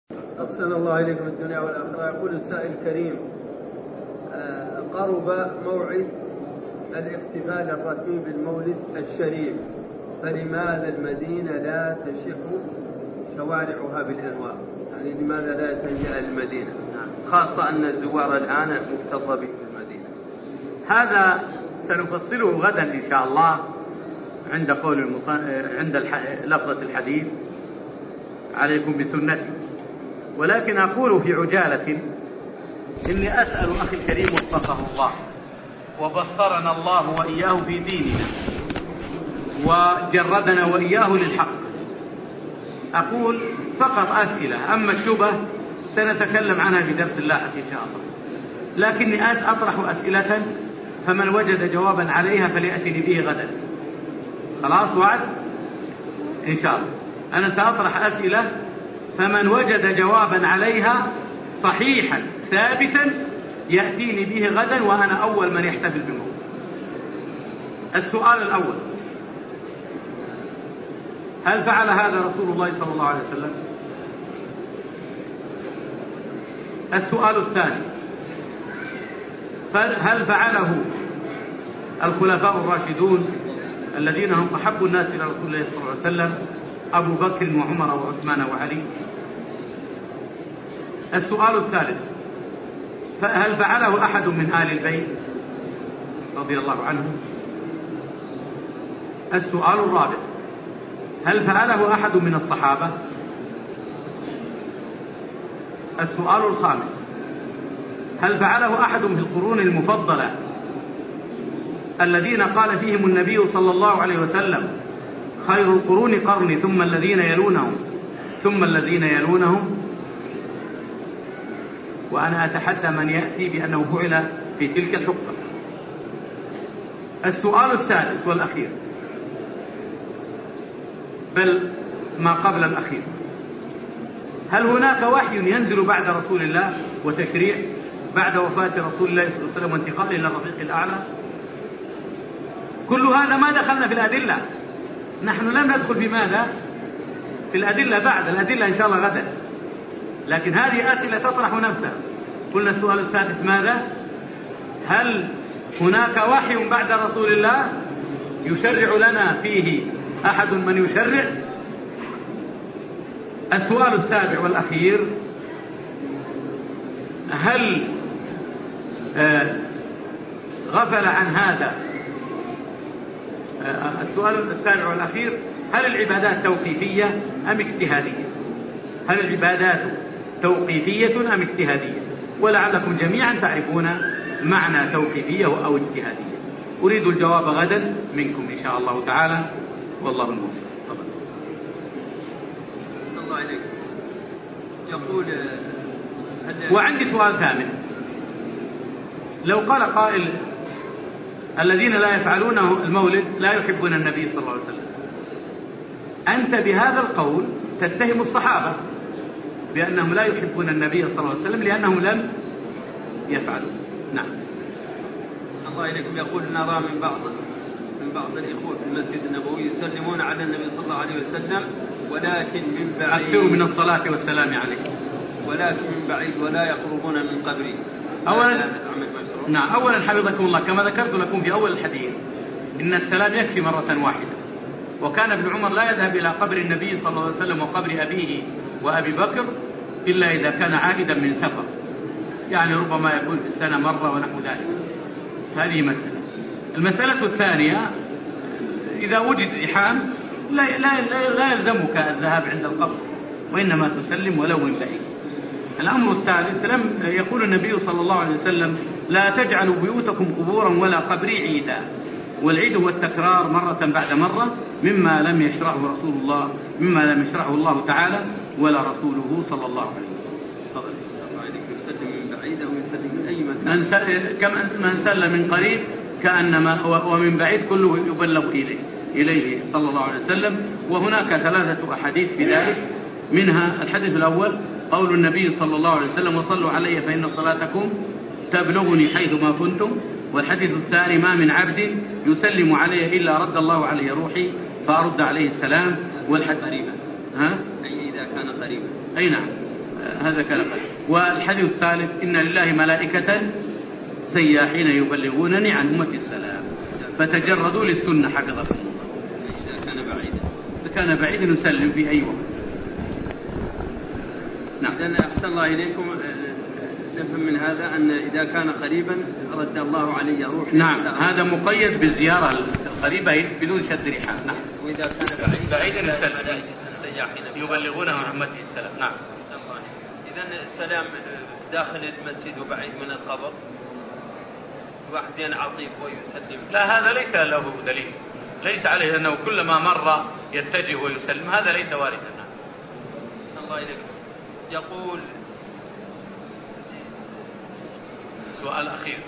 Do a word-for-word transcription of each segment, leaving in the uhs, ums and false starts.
أحسن الله إليكم الدنيا والآخرة. يقول السائل الكريم: قرب موعد الاحتفال الرسمي بالمولد الشريف، فلماذا المدينة لا تشح شوارعها بالأنوار؟ يعني لماذا لا يتجه المدينة، خاصة أن الزوار الآن مكتظة به في المدينة؟ هذا سنفصله غدا إن شاء الله عند قول المص... عند الح... لفظة الحديث عليكم بسنتي. ولكن أقول في عجالة إني أسأل أخي الكريم وفقه الله وبصرنا الله وإياه في ديننا وجردنا وإياه للحق، أقول فقط أسئلة، أما الشبه سنتكلم عنها في درس اللاحق إن شاء الله. لكني أطرح أسئلة فمن وجد جوابا عليها فليأتني به غدا. خلاص وعد إن شاء الله. أنا سأطرح أسئلة فمن وجد جوابا عليها صحيحا ثابتا يأتيني به غدا وأنا أول من يحتفل بالموضوع. السؤال الأول: هل فعل هذا رسول الله صلى الله عليه وسلم؟ السؤال الثاني: هل فعله الخلفاء الراشدون الذين هم أحب الناس إلى رسول الله صلى الله عليه وسلم، أبو بكر وعمر وعثمان وعلي؟ السؤال الثالث: هل فعله أحد من آل البيت رضي الله عنهم؟ السؤال الرابع: هل فعله أحد من الصحابة؟ السؤال الخامس: هل فعله أحد من القرون المفضلة الذين قال فيهم النبي صلى الله عليه وسلم: خير القرون قرني ثم الذين يلونهم ثم الذين يلونهم؟ وأنا أتحدى من يأتي بأنه فعل في تلك الحقبة. السؤال السادس والأخير، بل ما قبل الأخير: هل هناك وحي ينزل بعد رسول الله وتشريع بعد وفاة رسول الله صلى الله عليه وسلم وانتقاله إلى الرفيق الأعلى؟ كل هذا ما دخلنا في الأدلة، نحن لم ندخل في ماذا؟ في الأدلة بعد الأدلة إن شاء الله غدا، لكن هذه أسئلة تطرح نفسها. قلنا السؤال السادس ماذا؟ هل هناك وحي بعد رسول الله يشرع لنا فيه أحد من يشرع؟ السؤال السابع والأخير: هل آه غفل عن هذا؟ آه السؤال السابع والأخير: هل العبادات توقيفية أم اجتهادية؟ هل العبادات توقيفية أم اجتهادية؟ ولعلكم جميعا تعرفون معنى توقيفية أو اجتهادية. أريد الجواب غدا منكم إن شاء الله تعالى، والله الموفق. صلى الله عليكم. يقول وعندي سؤال ثامن: لو قال قائل الذين لا يفعلون المولد لا يحبون النبي صلى الله عليه وسلم، أنت بهذا القول تتهم الصحابة بأنهم لا يحبون النبي صلى الله عليه وسلم لأنهم لم يفعلوا. نعم. الله إليكم. يقول: نرى من بعض من بعض الإخوة في المسجد النبوي يسلمون على النبي صلى الله عليه وسلم ولكن من بعيد، أكثروا من الصلاة والسلام عليه، ولكن من بعيد ولا يقربون من قبره. أولا نعم أولا حفظكم الله، كما ذكرت لكم في أول الحديث إن السلام يكفي مرة واحدة، وكان ابن عمر لا يذهب إلى قبر النبي صلى الله عليه وسلم وقبر أبيه وأبي بكر إلا إذا كان عائدا من سفر، يعني ربما يكون في السنة مرة ونحو ذلك. هذه مسألة. المسألة الثانية: إذا وجد زحام لا, لا, لا, لا يلزمك الذهاب عند القبر، وإنما تسلم ولو من بعيد. الأمر الثالث: لم يقول النبي صلى الله عليه وسلم: لا تجعلوا بيوتكم قبورا ولا قبري عيدا، والعيد هو التكرار مرة بعد مرة مما لم يشرعه رسول الله مما لم يشرعه الله تعالى ولا رسوله صلى الله عليه وسلم. تفضل. الله عليك. يسلم من بعيد أو يسلم من أي مكان؟ كما من سلم من قريب كأنما ومن بعيد كله يبلغ إليه إليه صلى الله عليه وسلم. وهناك ثلاثة أحاديث في ذلك، منها الحديث الأول قول النبي صلى الله عليه وسلم: وصلوا علي فإن صلاتكم تبلغني حيثما كنتم. والحديث الثاني: ما من عبد يسلم علي إلا رد الله عليه روحي فأرد عليه السلام. والحديث قريبا. ها؟ أي إذا كان قريبا. أي نعم. هذا كلام. والحديث الثالث: إن لله ملائكة سياحين يبلغونني عن أمتي السلام فتجردوا للسنة حفظكم الله. إذا كان بعيدا إذا كان بعيدا يسلم في أي وقت. نعم. إذن أحسن الله إليكم، نفهم من هذا أن إذا كان قريبا رد الله عليه روح. نعم، هذا مقيد بالزيارة القريبة بدون شد رحال. نعم. وإذا كان بعيدا بعيدا يسلم يبلغونه عن أمته السلام. نعم. إذن السلام داخل المسجد وبعيد من القبر، واحد ينعطف ويسلم. لا، هذا ليس له دليل، ليس عليه أنه كلما مر يتجه ويسلم، هذا ليس واردا. أحسن الله إليك. يقول سؤال أخير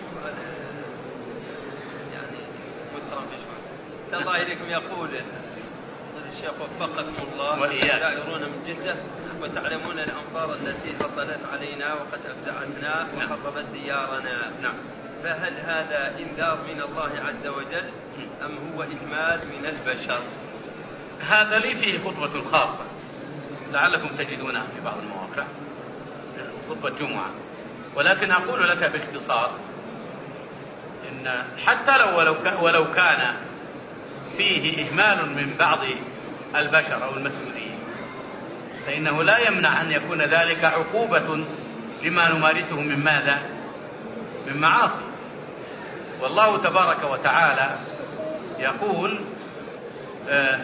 يعني مترم بشوي. الله إليكم. يقول الشيخ وفقكم الله وإياك: زائرون من جدة وتعلمون الأمطار التي هطلت علينا وقد أفزعتنا وخربت ديارنا. نعم. فهل هذا إنذار من الله عز وجل أم هو إهمال من البشر؟ هذا لي فيه خطبة خاصة لعلكم تجدونها في بعض المواقع، خطبة جمعة، ولكن أقول لك باختصار إن حتى لو ولو, ولو كان فيه إهمال من بعض البشر أو المسؤولين، فإنه لا يمنع أن يكون ذلك عقوبة لما نمارسه من ماذا؟ من معاصي. والله تبارك وتعالى يقول آه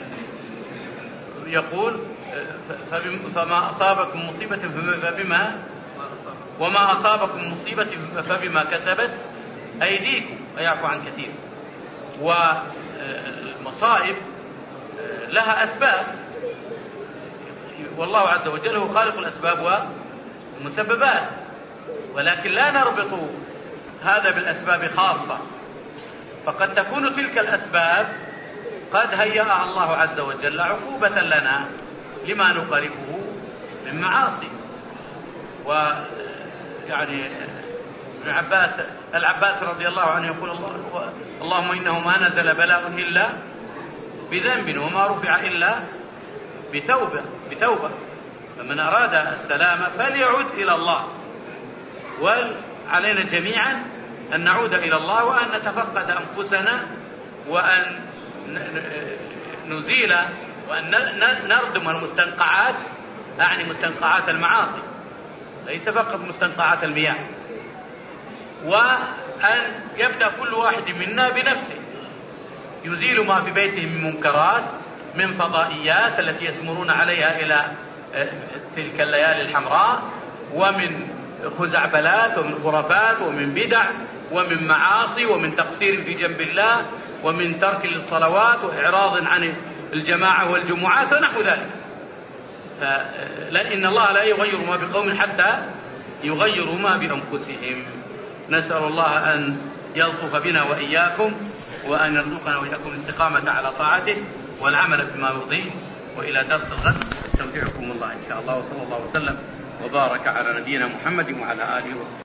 يقول فما أصابكم مصيبة فبما وما أصابكم مصيبة فبما كسبت أيديكم ويعفو عن كثير. والمصائب لها أسباب، والله عز وجل هو خالق الأسباب والمسببات، ولكن لا نربط هذا بالأسباب خاصة، فقد تكون تلك الأسباب قد هيأها الله عز وجل عقوبة لنا لما نقاربه من معاصي. ويعني ابن عباس العباس رضي الله عنه يقول: الله اللهم إنه ما نزل بلاء إلا بذنب وما رفع إلا بتوبة بتوبة فمن أراد السلامة فليعود إلى الله. وعلينا جميعا أن نعود إلى الله وأن نتفقد أنفسنا وأن نزيل وأن نردم المستنقعات، أعني مستنقعات المعاصي، ليس فقط مستنقعات المياه، وأن يبدأ كل واحد منا بنفسه يزيل ما في بيته من منكرات، من فضائيات التي يسمرون عليها إلى تلك الليالي الحمراء، ومن خزعبلات ومن خرافات ومن بدع ومن معاصي ومن تقصير في جنب الله ومن ترك للصلوات وإعراض عن الجماعة والجمعات ونحو ذلك. لأن الله لا يغير ما بقوم حتى يغيروا ما بأنفسهم. نسأل الله أن يلطف بنا وإياكم وأن يرزقنا وإياكم الاستقامة على طاعته والعمل بما يرضيه. وإلى درس الغد استودعكم الله إن شاء الله، وصلى الله وسلم وبارك على نبينا محمد وعلى آله وصحبه.